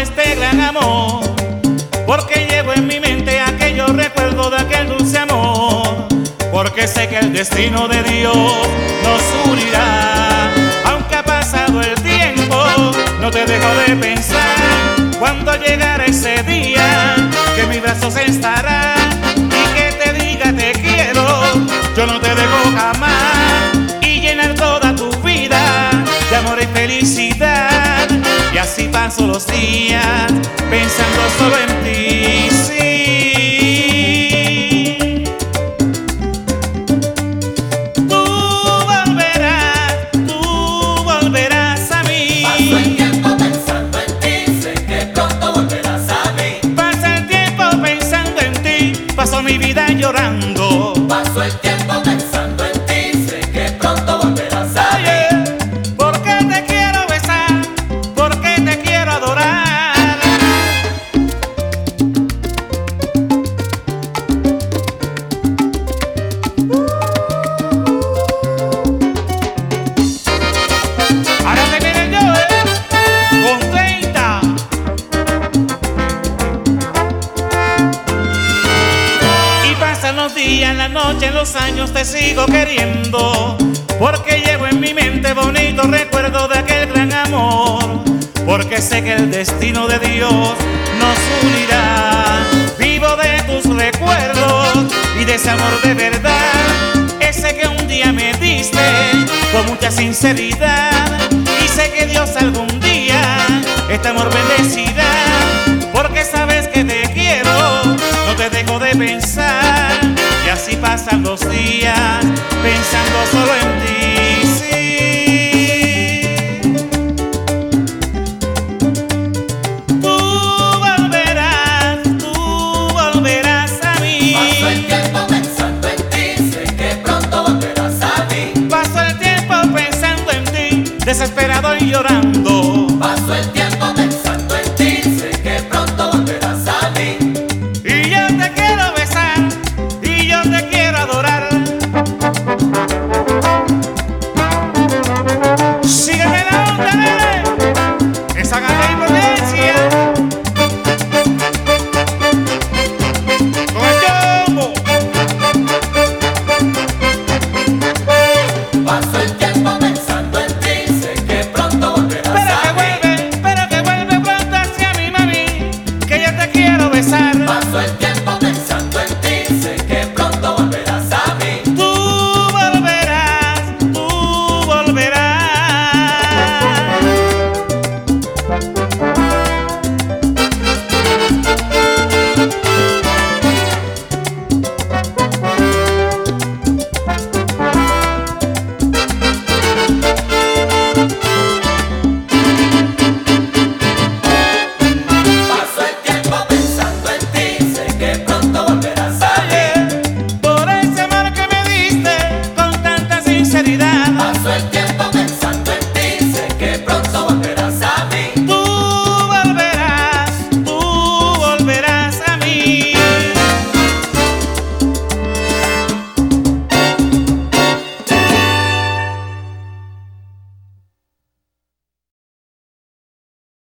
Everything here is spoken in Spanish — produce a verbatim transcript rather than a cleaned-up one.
este gran amor, porque llevo en mi mente aquellos recuerdos de aquel dulce amor, porque sé que el destino de Dios nos unirá. Aunque ha pasado el tiempo, no te dejo de pensar, cuando llegará ese día que en mis brazos estará y que te diga te quiero, yo no te dejo jamás, y llenar toda tu vida de amor y felicidad. Y así paso los días pensando solo en ti, sí. Tú volverás, tú volverás a mí. Paso el tiempo pensando en ti, sé que pronto volverás a mí. Pasa el tiempo pensando en ti, paso mi vida llorando. Paso el tiempo pensando en ti, sé que pronto volverás a mí. Oye, porque te quiero besar, porque te quiero adorar. Ahora te viene yo, ¿eh? Con treinta. Y pasan los días, la noche, los años, te sigo queriendo, porque llevo en mi mente bonitos recuerdos de aquel gran amor, porque sé que el destino de Dios nos unirá. Vivo de tus recuerdos y de ese amor de verdad, ese que un día me diste con mucha sinceridad, y sé que Dios algún día este amor bendecirá, porque sabes que te quiero, no te dejo de pensar. Y así pasan los días pensando solo en ti, sí. Tú volverás, tú volverás a mí. Paso el tiempo pensando en ti, sé que pronto volverás a mí. Paso el tiempo pensando en ti, desesperado y llorando.